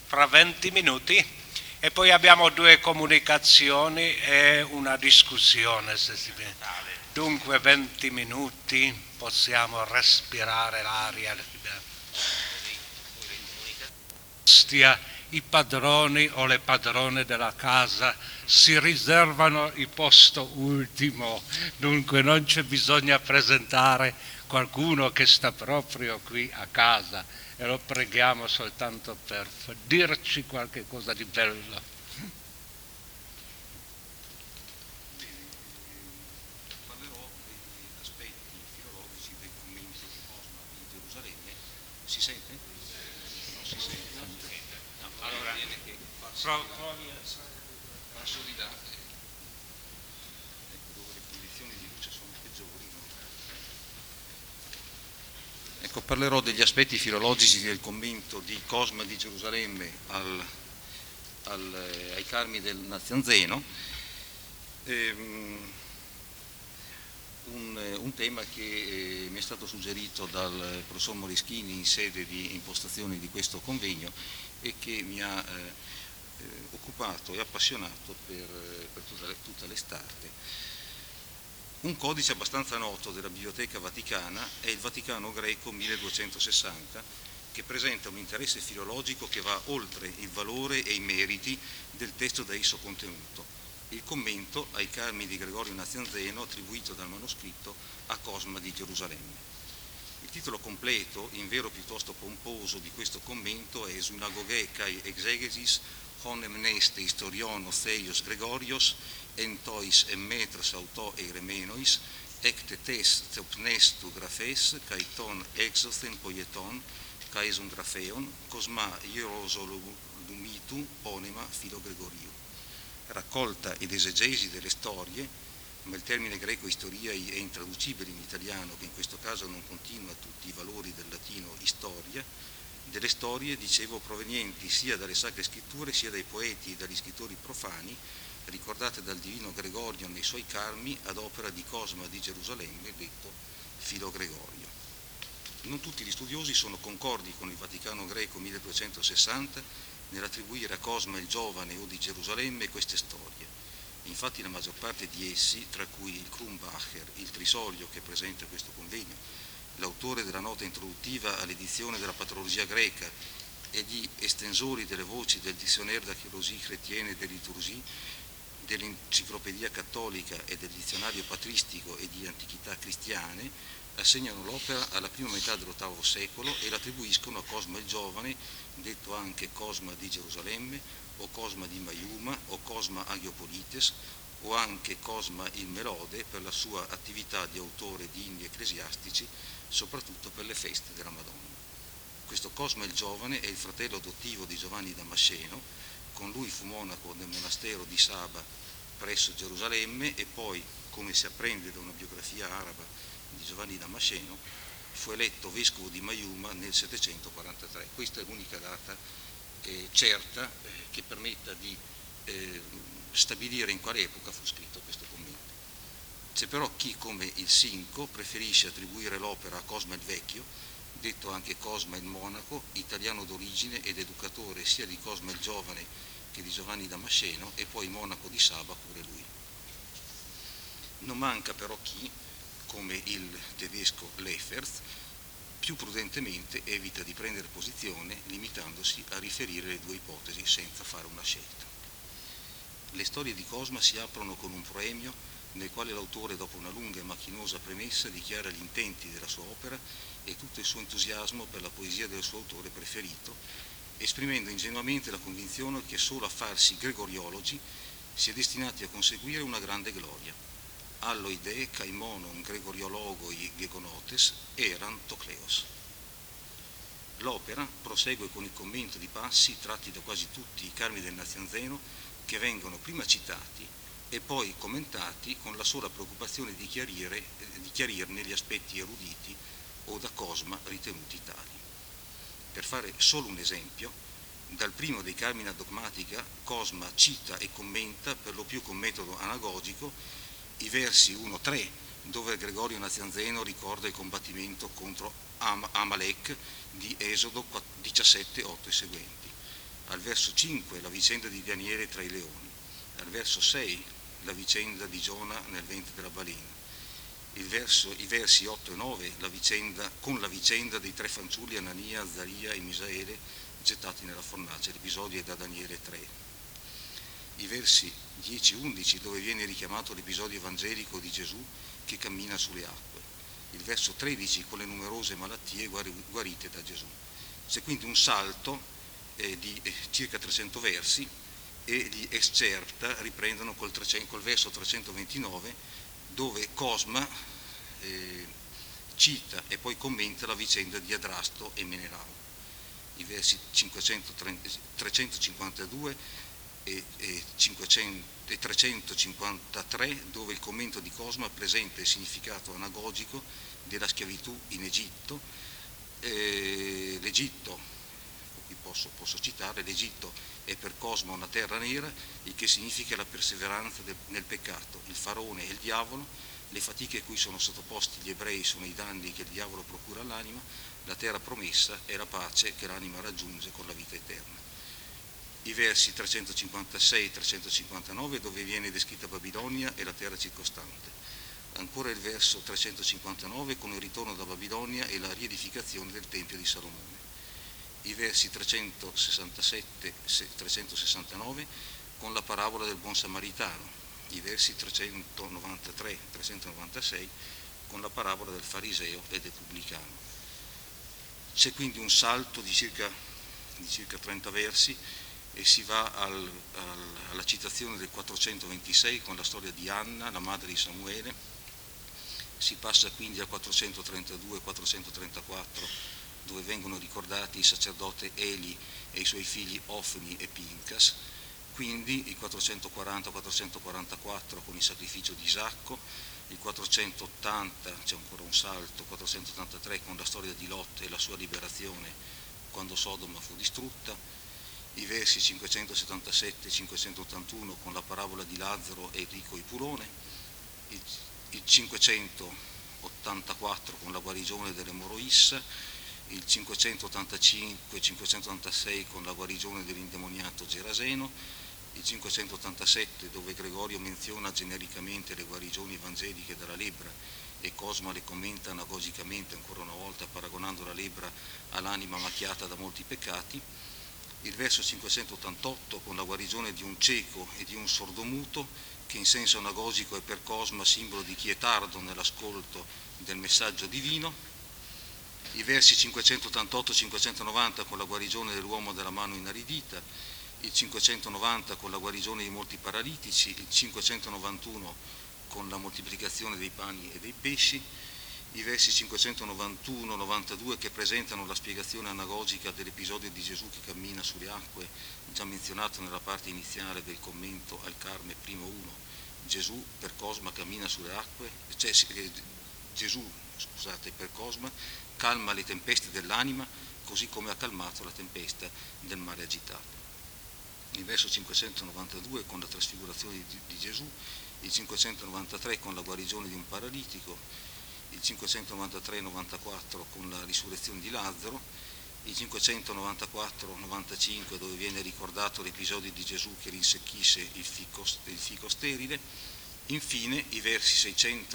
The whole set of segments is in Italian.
fra 20 minuti e poi abbiamo 2 comunicazioni e una discussione, se si vede. Dunque 20 minuti, possiamo respirare l'aria. I padroni o le padrone della casa si riservano il posto ultimo, dunque non c'è bisogno presentare qualcuno che sta proprio qui a casa e lo preghiamo soltanto per dirci qualche cosa di bello. Parlerò degli aspetti filologici del commento di Cosma di Gerusalemme. Si sente? Non si sente? No, allora provi a passo di là, ecco dove le condizioni di luce sono peggiori, no? Ecco, parlerò degli aspetti filologici del commento di Cosma di Gerusalemme ai Carmi del Nazianzeno, un tema che mi è stato suggerito dal professor Moreschini in sede di impostazione di questo convegno e che mi ha occupato e appassionato per tutta l'estate. Un codice abbastanza noto della Biblioteca Vaticana è il Vaticano Greco 1260, che presenta un interesse filologico che va oltre il valore e i meriti del testo da esso contenuto. Il commento ai Carmi di Gregorio Nazianzeno attribuito dal manoscritto a Cosma di Gerusalemme. Il titolo completo, in vero piuttosto pomposo, di questo commento è Synagogē kai exegesis honem neste historiono Theios Gregorios entois emmetras auto eiremenois ecte tes theopnestu graphes kai ton exothen poieton kai sun grapheon cosma hierosolumitu ponema filo Gregorio. Raccolta ed esegesi delle storie, ma il termine greco historiai è intraducibile in italiano, che in questo caso non continua tutti i valori del latino historia, delle storie, dicevo, provenienti sia dalle sacre scritture sia dai poeti e dagli scrittori profani, ricordate dal divino Gregorio nei suoi Carmi ad opera di Cosma di Gerusalemme, detto Filo Gregorio. Non tutti gli studiosi sono concordi con il Vaticano Greco 1260 nell'attribuire a Cosma il Giovane o di Gerusalemme queste storie. Infatti la maggior parte di essi, tra cui il Krumbacher, il Trisolio che presenta questo convegno, l'autore della nota introduttiva all'edizione della patrologia greca e gli estensori delle voci del Dictionnaire d'archéologie chrétienne et de liturgie, dell'enciclopedia cattolica e del dizionario patristico e di antichità cristiane, assegnano l'opera alla prima metà dell'VIII secolo e l'attribuiscono a Cosma il Giovane, detto anche Cosma di Gerusalemme, o Cosma di Maiuma, o Cosma Agiopolites, o anche Cosma il Melode per la sua attività di autore di inni ecclesiastici, soprattutto per le feste della Madonna. Questo Cosma il Giovane è il fratello adottivo di Giovanni Damasceno, con lui fu monaco del monastero di Saba presso Gerusalemme e poi, come si apprende da una biografia araba di Giovanni Damasceno, fu eletto vescovo di Maiuma nel 743. Questa è l'unica data certa che permetta di stabilire in quale epoca fu scritto questo commento. C'è però chi, come il Sinco, preferisce attribuire l'opera a Cosma il Vecchio, detto anche Cosma il Monaco, italiano d'origine ed educatore sia di Cosma il Giovane che di Giovanni Damasceno e poi monaco di Saba pure lui. Non manca però chi, come il tedesco Lefferts, più prudentemente evita di prendere posizione limitandosi a riferire le 2 ipotesi senza fare una scelta. Le storie di Cosma si aprono con un proemio nel quale l'autore, dopo una lunga e macchinosa premessa, dichiara gli intenti della sua opera e tutto il suo entusiasmo per la poesia del suo autore preferito, esprimendo ingenuamente la convinzione che solo a farsi gregoriologi si è destinati a conseguire una grande gloria. Alloide caimonon gregoriologoi gegonotes eran tocleos. L'opera prosegue con il commento di passi tratti da quasi tutti i Carmi del Nazianzeno che vengono prima citati e poi commentati con la sola preoccupazione di chiarirne gli aspetti eruditi o da Cosma ritenuti tali. Per fare solo un esempio, dal primo dei Carmina Dogmatica Cosma cita e commenta, per lo più con metodo anagogico, i versi 1-3, dove Gregorio Nazianzeno ricorda il combattimento contro Amalek di Esodo 17, 8 e seguenti. Al verso 5 la vicenda di Daniele tra i leoni, al verso 6 la vicenda di Giona nel ventre della balena, i versi 8 e 9 con la vicenda dei tre fanciulli Anania, Azzaria e Misaele gettati nella fornace, l'episodio è da Daniele 3. I versi 10 e 11 dove viene richiamato l'episodio evangelico di Gesù che cammina sulle acque, il verso 13 con le numerose malattie guarite da Gesù. C'è quindi un salto di circa 300 versi e gli Excerpta riprendono col verso 329 dove Cosma cita e poi commenta la vicenda di Adrasto e Menelao. I versi 352 e 353 dove il commento di Cosma presenta il significato anagogico della schiavitù in Egitto. L'Egitto, qui posso citare, l'Egitto è per Cosma una terra nera, il che significa la perseveranza nel peccato, il faraone e il diavolo, le fatiche a cui sono sottoposti gli ebrei sono i danni che il diavolo procura all'anima, la terra promessa è la pace che l'anima raggiunge con la vita eterna. I versi 356 e 359 dove viene descritta Babilonia e la terra circostante. Ancora il verso 359 con il ritorno da Babilonia e la riedificazione del Tempio di Salomone. I versi 367 e 369 con la parabola del buon samaritano. I versi 393 e 396 con la parabola del fariseo e del pubblicano. C'è quindi un salto di circa 30 versi e si va alla citazione del 426 con la storia di Anna, la madre di Samuele, si passa quindi al 432 e 434 dove vengono ricordati il sacerdote Eli e i suoi figli Ofni e Pinchas, quindi il 440-444 con il sacrificio di Isacco, il 480 c'è ancora un salto, 483 con la storia di Lot e la sua liberazione quando Sodoma fu distrutta, i versi 577 e 581 con la parabola di Lazzaro e Enrico Ipurone, il 584 con la guarigione dell'emoroissa, il 585 e 586 con la guarigione dell'indemoniato Geraseno, il 587 dove Gregorio menziona genericamente le guarigioni evangeliche dalla lebbra e Cosma le commenta anagogicamente ancora una volta paragonando la lebbra all'anima macchiata da molti peccati, il verso 588 con la guarigione di un cieco e di un sordomuto che in senso anagogico è per Cosma simbolo di chi è tardo nell'ascolto del messaggio divino, i versi 588-590 con la guarigione dell'uomo della mano inaridita, il 590 con la guarigione di molti paralitici, il 591 con la moltiplicazione dei pani e dei pesci, i versi 591-92 che presentano la spiegazione anagogica dell'episodio di Gesù che cammina sulle acque, già menzionato nella parte iniziale del commento al Carme primo 1. Gesù per Cosma cammina sulle acque, per Cosma calma le tempeste dell'anima così come ha calmato la tempesta del mare agitato. Il verso 592 con la trasfigurazione di Gesù, il 593 con la guarigione di un paralitico, il 593-94 con la risurrezione di Lazzaro, il 594-95 dove viene ricordato l'episodio di Gesù che rinsecchisce il fico sterile, infine i versi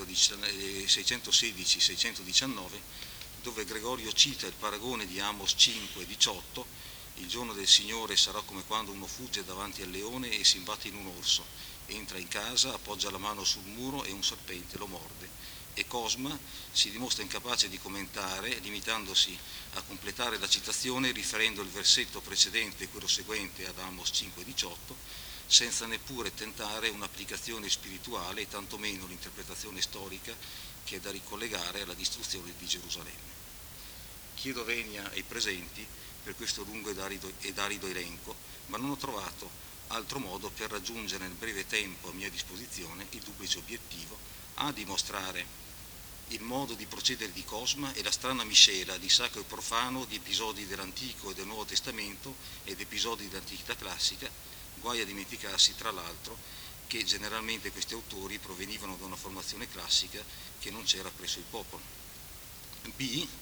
616-619 dove Gregorio cita il paragone di Amos 5:18, il giorno del Signore sarà come quando uno fugge davanti al leone e si imbatte in un orso, entra in casa, appoggia la mano sul muro e un serpente lo morde. E Cosma si dimostra incapace di commentare, limitandosi a completare la citazione riferendo il versetto precedente e quello seguente ad Amos 5:18, senza neppure tentare un'applicazione spirituale e tantomeno l'interpretazione storica che è da ricollegare alla distruzione di Gerusalemme. Chiedo venia ai presenti per questo lungo ed arido elenco, ma non ho trovato altro modo per raggiungere nel breve tempo a mia disposizione il duplice obiettivo: a dimostrare il modo di procedere di Cosma e la strana miscela di sacro e profano di episodi dell'Antico e del Nuovo Testamento ed episodi dell'Antichità classica, guai a dimenticarsi tra l'altro che generalmente questi autori provenivano da una formazione classica che non c'era presso il popolo. B.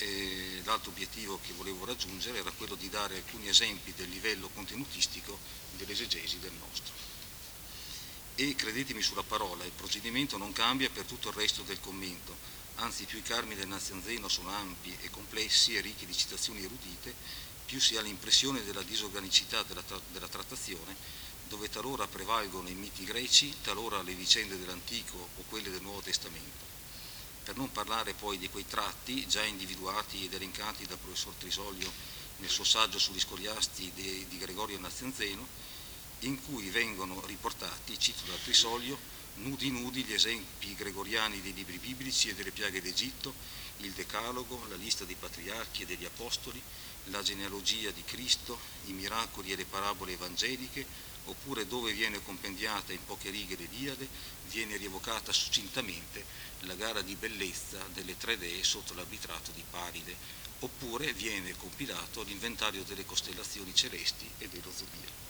l'altro obiettivo che volevo raggiungere era quello di dare alcuni esempi del livello contenutistico dell'esegesi del nostro. E credetemi sulla parola, il procedimento non cambia per tutto il resto del commento, anzi più i carmi del Nazianzeno sono ampi e complessi e ricchi di citazioni erudite, più si ha l'impressione della disorganicità della trattazione, dove talora prevalgono i miti greci, talora le vicende dell'Antico o quelle del Nuovo Testamento. Per non parlare poi di quei tratti già individuati ed elencati dal professor Trisoglio nel suo saggio sugli scoliasti di Gregorio Nazianzeno, in cui vengono riportati, cito da Trisoglio, nudi gli esempi gregoriani dei libri biblici e delle piaghe d'Egitto, il Decalogo, la lista dei patriarchi e degli apostoli, la genealogia di Cristo, i miracoli e le parabole evangeliche, oppure dove viene compendiata in poche righe l'Iliade, viene rievocata succintamente la gara di bellezza delle tre dee sotto l'arbitrato di Paride, oppure viene compilato l'inventario delle costellazioni celesti e dello zodiaco.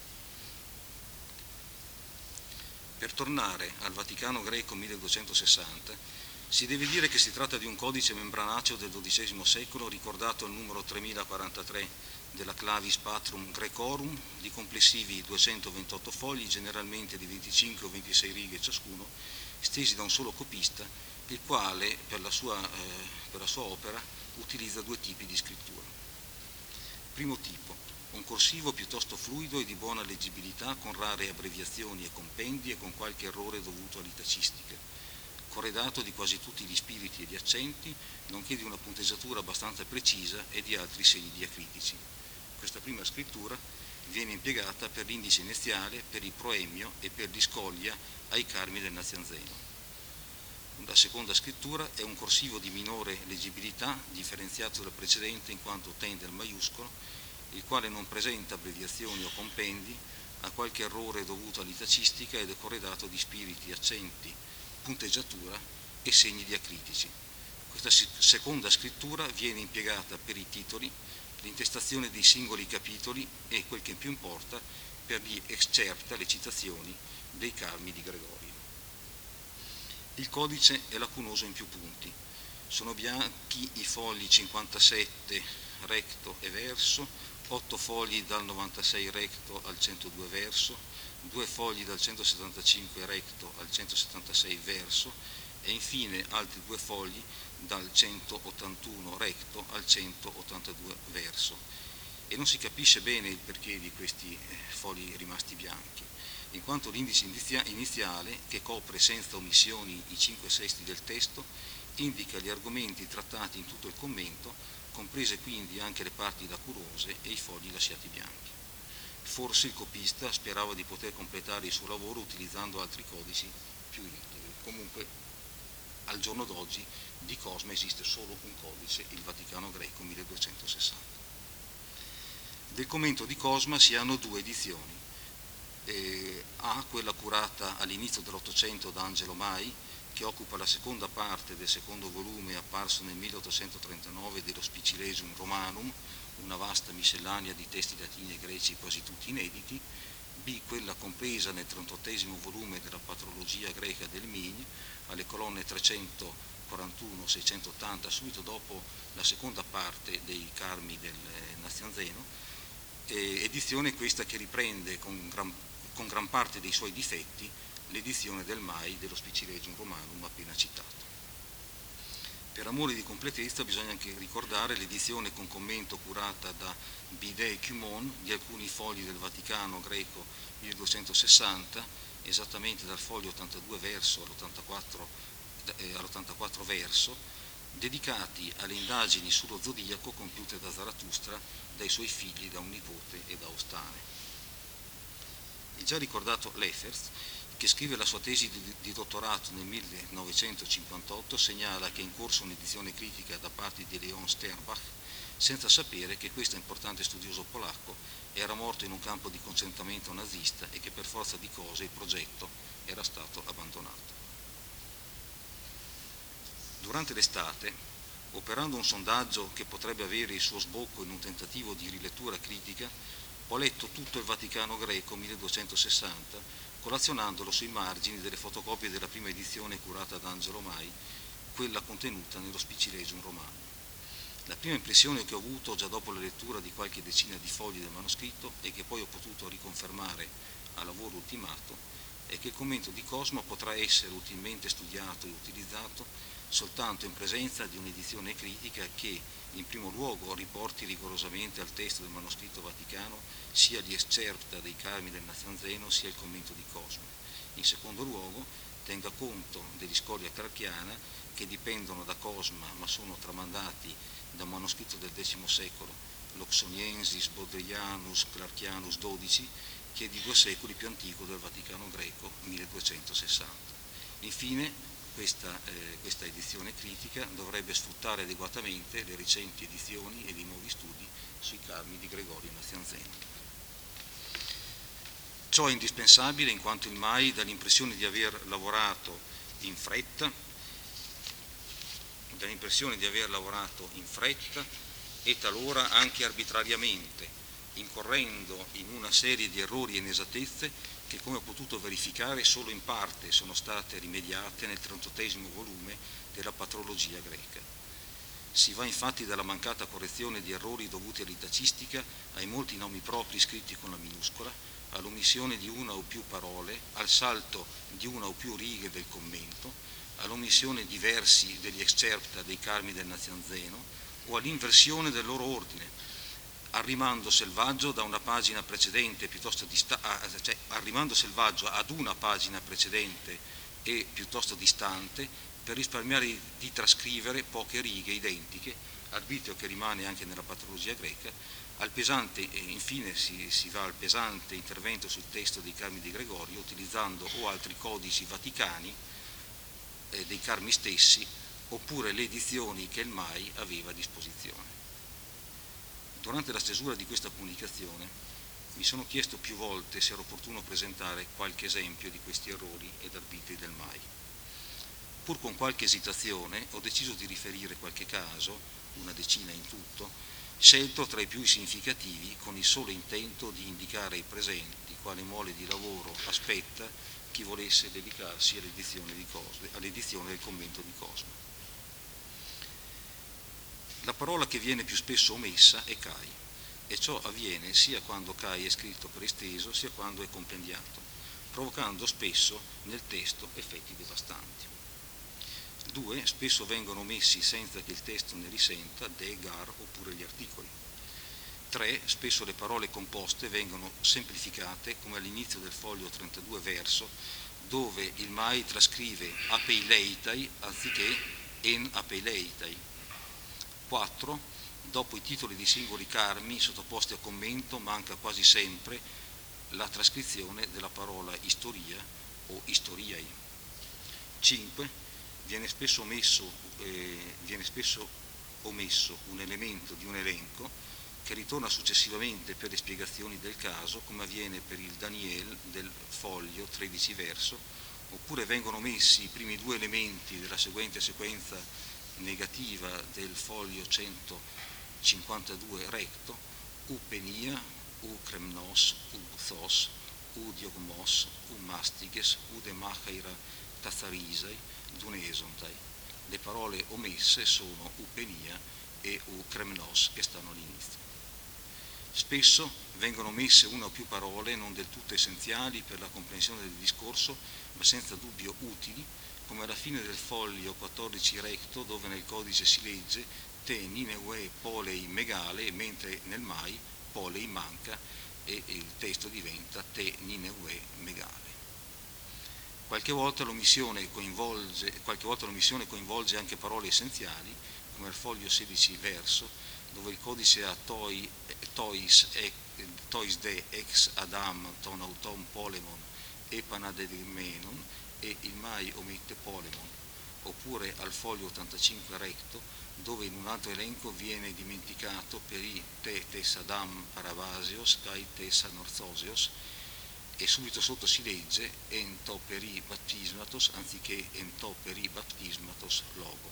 Per tornare al Vaticano Greco 1260, si deve dire che si tratta di un codice membranaceo del XII secolo ricordato al numero 3043 della Clavis Patrum Grecorum, di complessivi 228 fogli, generalmente di 25 o 26 righe ciascuno, stesi da un solo copista, il quale per la sua opera utilizza due tipi di scrittura. Primo tipo, un corsivo piuttosto fluido e di buona leggibilità, con rare abbreviazioni e compendi e con qualche errore dovuto all'itacistica, corredato di quasi tutti gli spiriti e gli accenti, nonché di una punteggiatura abbastanza precisa e di altri segni diacritici. Questa prima scrittura viene impiegata per l'indice iniziale, per il proemio e per l'iscoglia ai carmi del Nazianzeno. La seconda scrittura è un corsivo di minore leggibilità, differenziato dal precedente in quanto tende al maiuscolo, il quale non presenta abbreviazioni o compendi, ha qualche errore dovuto all'itacistica ed è corredato di spiriti, accenti, punteggiatura e segni diacritici. Questa seconda scrittura viene impiegata per i titoli, l'intestazione dei singoli capitoli e, quel che più importa, per gli excerpta, le citazioni dei carmi di Gregorio. Il codice è lacunoso in più punti. Sono bianchi i fogli 57 recto e verso, 8 fogli dal 96 recto al 102 verso, 2 fogli dal 175 recto al 176 verso e infine altri 2 fogli dal 181 recto al 182 verso. E non si capisce bene il perché di questi fogli rimasti bianchi, in quanto l'indice iniziale, che copre senza omissioni i 5/6 del testo, indica gli argomenti trattati in tutto il commento, comprese quindi anche le parti lacurose e i fogli lasciati bianchi. Forse il copista sperava di poter completare il suo lavoro utilizzando altri codici più integri. Comunque, al giorno d'oggi di Cosma esiste solo un codice, il Vaticano Greco 1260. Del commento di Cosma si hanno due edizioni. A, quella curata all'inizio dell'Ottocento da Angelo Mai, che occupa la seconda parte del secondo volume apparso nel 1839 dello Spicilesium Romanum, una vasta miscellanea di testi latini e greci quasi tutti inediti. B, quella compresa nel 38esimo volume della Patrologia greca del Mign, alle colonne 341-680, subito dopo la seconda parte dei Carmi del Nazianzeno, edizione questa che riprende con gran parte dei suoi difetti l'edizione del Mai dello Spicilesium Romanum appena citato. Per amore di completezza bisogna anche ricordare l'edizione con commento curata da Bidet e Cumon di alcuni fogli del Vaticano Greco 1260, esattamente dal foglio 82 verso all'84 verso, dedicati alle indagini sullo zodiaco compiute da Zarathustra, dai suoi figli, da un nipote e da Ostane. Il già ricordato Lefferts, che scrive la sua tesi di dottorato nel 1958, segnala che è in corso un'edizione critica da parte di Leon Sternbach, senza sapere che questo importante studioso polacco era morto in un campo di concentramento nazista e che per forza di cose il progetto era stato abbandonato. Durante l'estate, operando un sondaggio che potrebbe avere il suo sbocco in un tentativo di rilettura critica, ho letto tutto il Vaticano Greco 1260, collazionandolo sui margini delle fotocopie della prima edizione curata da Angelo Mai, quella contenuta nello Spicilesium Romano. La prima impressione che ho avuto già dopo la lettura di qualche decina di fogli del manoscritto e che poi ho potuto riconfermare a lavoro ultimato è che il commento di Cosma potrà essere utilmente studiato e utilizzato soltanto in presenza di un'edizione critica che in primo luogo riporti rigorosamente al testo del manoscritto vaticano sia gli excerpta dei Carmi del Nazianzeno sia il commento di Cosma. In secondo luogo tenga conto degli scoli a Clarchiana che dipendono da Cosma ma sono tramandati da un manoscritto del X secolo, l'Oxoniensis Bodleianus Clarchianus XII, che è di 2 secoli più antico del Vaticano greco, 1260. Infine, questa edizione critica dovrebbe sfruttare adeguatamente le recenti edizioni e i nuovi studi sui Carmi di Gregorio Nazianzeno. Ciò è indispensabile in quanto il MAI dà l'impressione di aver lavorato in fretta e talora anche arbitrariamente, incorrendo in una serie di errori e inesattezze che, come ho potuto verificare, solo in parte sono state rimediate nel 38° volume della Patrologia greca. Si va infatti dalla mancata correzione di errori dovuti all'itacistica, ai molti nomi propri scritti con la minuscola, all'omissione di una o più parole, al salto di una o più righe del commento, all'omissione di versi degli excerpta dei Carmi del Nazianzeno o all'inversione del loro ordine, al rimando selvaggio da una pagina precedente al rimando selvaggio ad una pagina precedente e piuttosto distante per risparmiare di trascrivere poche righe identiche, arbitrio che rimane anche nella Patrologia greca. Infine si va al pesante intervento sul testo dei Carmi di Gregorio utilizzando o altri codici vaticani dei Carmi stessi oppure le edizioni che il MAI aveva a disposizione. Durante la stesura di questa comunicazione mi sono chiesto più volte se era opportuno presentare qualche esempio di questi errori ed arbitri del MAI. Pur con qualche esitazione ho deciso di riferire qualche caso, una decina in tutto, scelto tra i più significativi con il solo intento di indicare ai presenti quale mole di lavoro aspetta chi volesse dedicarsi all'edizione del commento di Cosma. La parola che viene più spesso omessa è Cai, e ciò avviene sia quando Cai è scritto per esteso sia quando è compendiato, provocando spesso nel testo effetti devastanti. 2. Spesso vengono omessi senza che il testo ne risenta de, gar oppure gli articoli. 3. Spesso le parole composte vengono semplificate come all'inizio del foglio 32 verso, dove il MAI trascrive apeileitai anziché en apeileitai. 4. Dopo i titoli di singoli carmi sottoposti a commento manca quasi sempre la trascrizione della parola istoria o istoriai. 5. Viene spesso omesso un elemento di un elenco che ritorna successivamente per le spiegazioni del caso, come avviene per il Daniel del foglio 13 verso, oppure vengono omessi i primi 2 elementi della seguente sequenza negativa del foglio 152 recto, u penia, u kremnos, u buthos, u diogmos, u mastiges, u demachaira tatharisai, dunesontai. Le parole omesse sono u penia e u kremnos che stanno all'inizio. Spesso vengono omesse una o più parole non del tutto essenziali per la comprensione del discorso, ma senza dubbio utili, come alla fine del foglio 14 recto, dove nel codice si legge te nineue polei megale, mentre nel MAI polei manca e il testo diventa te nineue megale. Qualche volta l'omissione coinvolge anche parole essenziali, come al foglio 16 verso, dove il codice ha tois de ex Adam ton auton polemon e panademenon e il MAI omette polemon, oppure al foglio 85 recto, dove in un altro elenco viene dimenticato per i te tes Adam paravasios kai tes anorthosios, e subito sotto si legge en to peri baptismatos anziché en to peri baptismatos logo.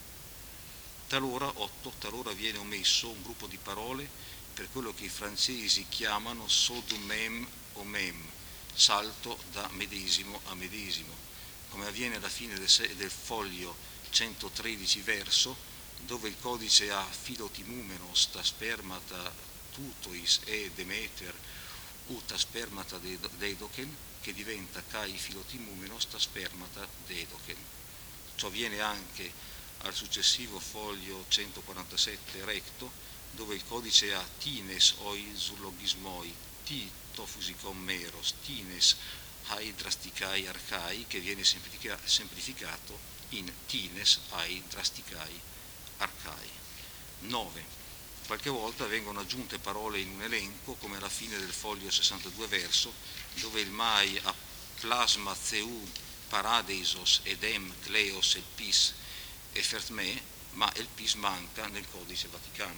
Talora viene omesso un gruppo di parole per quello che i francesi chiamano saut du même au même, salto da medesimo a medesimo, come avviene alla fine del foglio 113 verso, dove il codice ha Philotimumenos ta spermata tutois e Demeter uta spermata dedoken, che diventa Kai Philotimumenos ta spermata dedoken. Ciò avviene anche al successivo foglio 147 recto, dove il codice ha Tines oi zullogismoi, Ti tofusicon meros, Tines ai drasticai arcai, che viene semplificato in Tines ai drasticai arcai. 9. Qualche volta vengono aggiunte parole in un elenco, come alla fine del foglio 62 verso, dove il mai a plasma zeu paradeisos edem cleos el pis effert me, ma il pis manca nel codice Vaticano.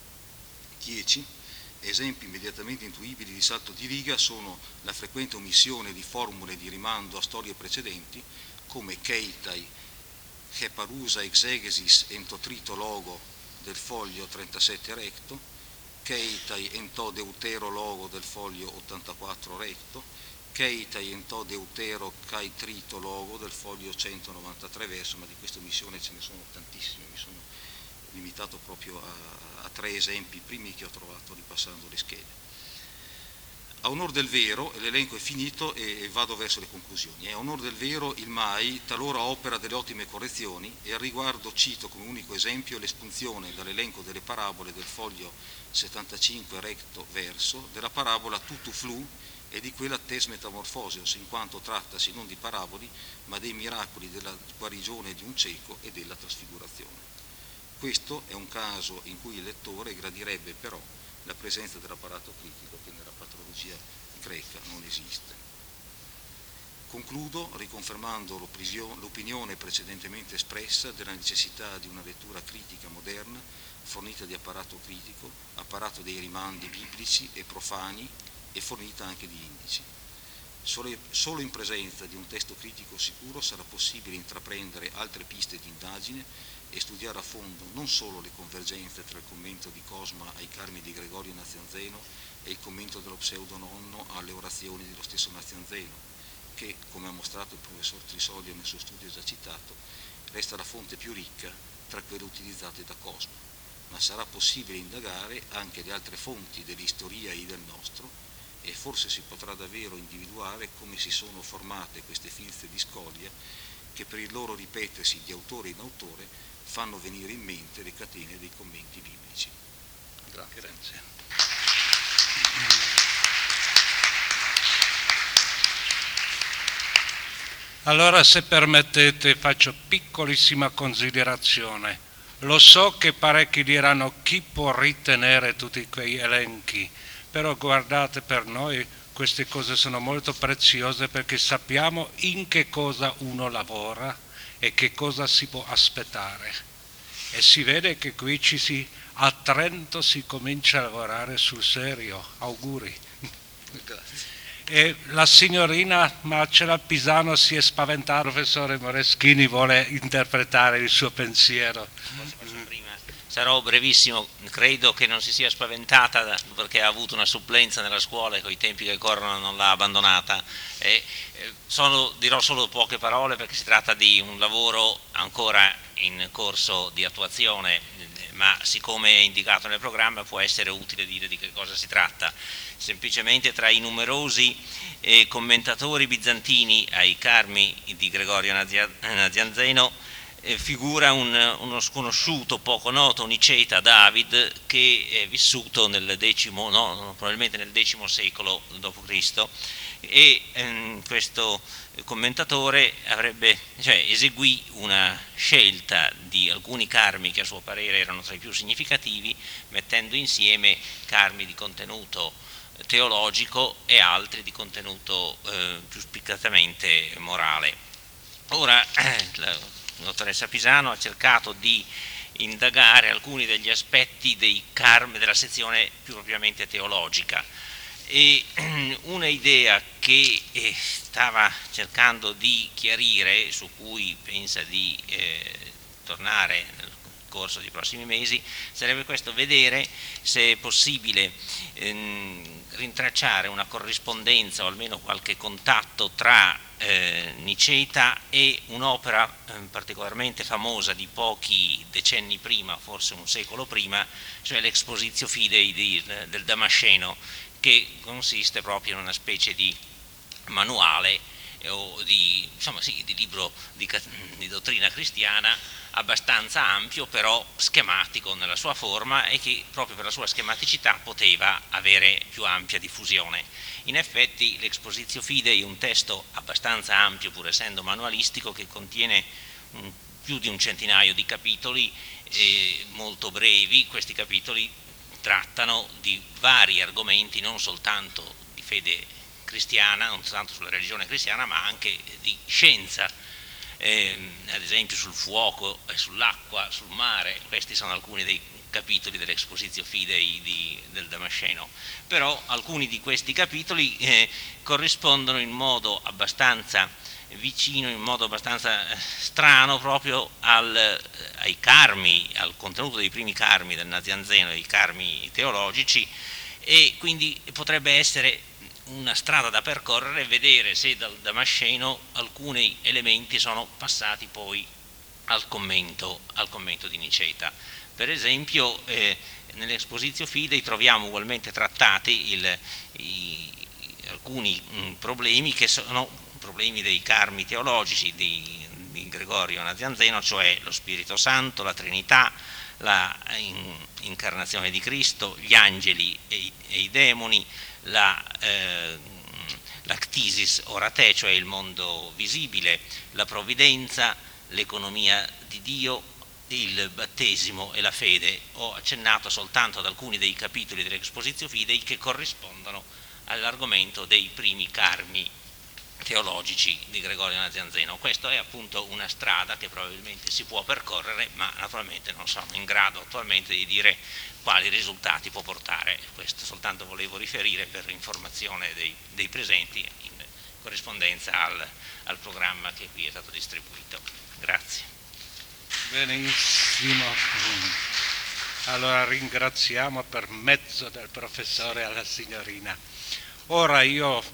10. Esempi immediatamente intuibili di salto di riga sono la frequente omissione di formule di rimando a storie precedenti, come Keitai, Heparusa exegesis entotrito logo del foglio 37 recto, Keitai ento deutero logo del foglio 84 recto, Keitai ento deutero kai trito logo del foglio 193 verso, ma di questa omissione ce ne sono tantissime, mi sono limitato proprio a 3 esempi primi che ho trovato ripassando le schede. A onor del vero, l'elenco è finito e vado verso le conclusioni. A onor del vero, il MAI talora opera delle ottime correzioni, e al riguardo cito come unico esempio l'espunzione dall'elenco delle parabole del foglio 75 recto verso della parabola tutu flu e di quella tes metamorfosios, in quanto trattasi non di paraboli, ma dei miracoli della guarigione di un cieco e della trasfigurazione. Questo è un caso in cui il lettore gradirebbe però la presenza dell'apparato critico, che nella patrologia greca non esiste. Concludo riconfermando l'opinione precedentemente espressa della necessità di una lettura critica moderna, fornita di apparato critico, apparato dei rimandi biblici e profani e fornita anche di indici. Solo in presenza di un testo critico sicuro sarà possibile intraprendere altre piste di indagine e studiare a fondo non solo le convergenze tra il commento di Cosma ai Carmi di Gregorio Nazianzeno e il commento dello pseudononno alle orazioni dello stesso Nazianzeno, che, come ha mostrato il professor Trisolio nel suo studio già citato, resta la fonte più ricca tra quelle utilizzate da Cosma, ma sarà possibile indagare anche le altre fonti dell'istoriai del nostro, e forse si potrà davvero individuare come si sono formate queste filze di scoria che, per il loro ripetersi di autore in autore, fanno venire in mente le catene dei commenti biblici. Grazie. Allora, se permettete, faccio piccolissima considerazione. Lo so che parecchi diranno: chi può ritenere tutti quei elenchi? Però guardate, per noi queste cose sono molto preziose, perché sappiamo in che cosa uno lavora e che cosa si può aspettare. E si vede che qui a Trento si comincia a lavorare sul serio. Auguri. Grazie. E la signorina Marcella Pisano si è spaventata. Il professore Moreschini vuole interpretare il suo pensiero. Sarò brevissimo, credo che non si sia spaventata perché ha avuto una supplenza nella scuola e con i tempi che corrono non l'ha abbandonata. Dirò solo poche parole perché si tratta di un lavoro ancora in corso di attuazione, ma siccome è indicato nel programma può essere utile dire di che cosa si tratta. Semplicemente, tra i numerosi commentatori bizantini ai Carmi di Gregorio Nazianzeno figura uno sconosciuto poco noto, Niceta David, che è vissuto probabilmente nel X secolo d.C. e questo commentatore eseguì una scelta di alcuni carmi che a suo parere erano tra i più significativi, mettendo insieme carmi di contenuto teologico e altri di contenuto più spiccatamente morale. Ora, la dottoressa Pisano ha cercato di indagare alcuni degli aspetti dei carmi della sezione più propriamente teologica, e una idea che stava cercando di chiarire, su cui pensa di tornare nel corso dei prossimi mesi, sarebbe questo: vedere se è possibile rintracciare una corrispondenza o almeno qualche contatto tra Niceta e un'opera particolarmente famosa di pochi decenni prima, forse un secolo prima, cioè l'Expositio Fidei del Damasceno, che consiste proprio in una specie di manuale o di libro di dottrina cristiana abbastanza ampio, però schematico nella sua forma, e che proprio per la sua schematicità poteva avere più ampia diffusione. In effetti l'Expositio Fidei è un testo abbastanza ampio, pur essendo manualistico, che contiene più di un centinaio di capitoli molto brevi. Questi capitoli trattano di vari argomenti, non soltanto di fede cristiana, non soltanto sulla religione cristiana, ma anche di scienza, ad esempio sul fuoco, sull'acqua, sul mare. Questi sono alcuni dei capitoli dell'Expositio Fidei del Damasceno. Però alcuni di questi capitoli corrispondono in modo abbastanza vicino, in modo abbastanza strano, proprio ai karmi, al contenuto dei primi karmi del Nazianzeno, dei karmi teologici, e quindi potrebbe essere una strada da percorrere, vedere se dal Damasceno alcuni elementi sono passati poi al commento di Niceta. Per esempio nell'Expositio Fidei troviamo ugualmente trattati alcuni problemi che sono problemi dei karmi teologici di Gregorio Nazianzeno, cioè lo Spirito Santo, la Trinità, la incarnazione di Cristo, gli angeli e i demoni, la ctisis orate, cioè il mondo visibile, la provvidenza, l'economia di Dio, il battesimo e la fede. Ho accennato soltanto ad alcuni dei capitoli dell'Expositio Fidei che corrispondono all'argomento dei primi karmi teologici di Gregorio Nazianzeno. Questa è appunto una strada che probabilmente si può percorrere, ma naturalmente non sono in grado attualmente di dire quali risultati può portare. Questo soltanto volevo riferire per informazione dei presenti, in corrispondenza al programma che qui è stato distribuito. Grazie. Benissimo. Allora ringraziamo per mezzo del professore alla signorina. Ora io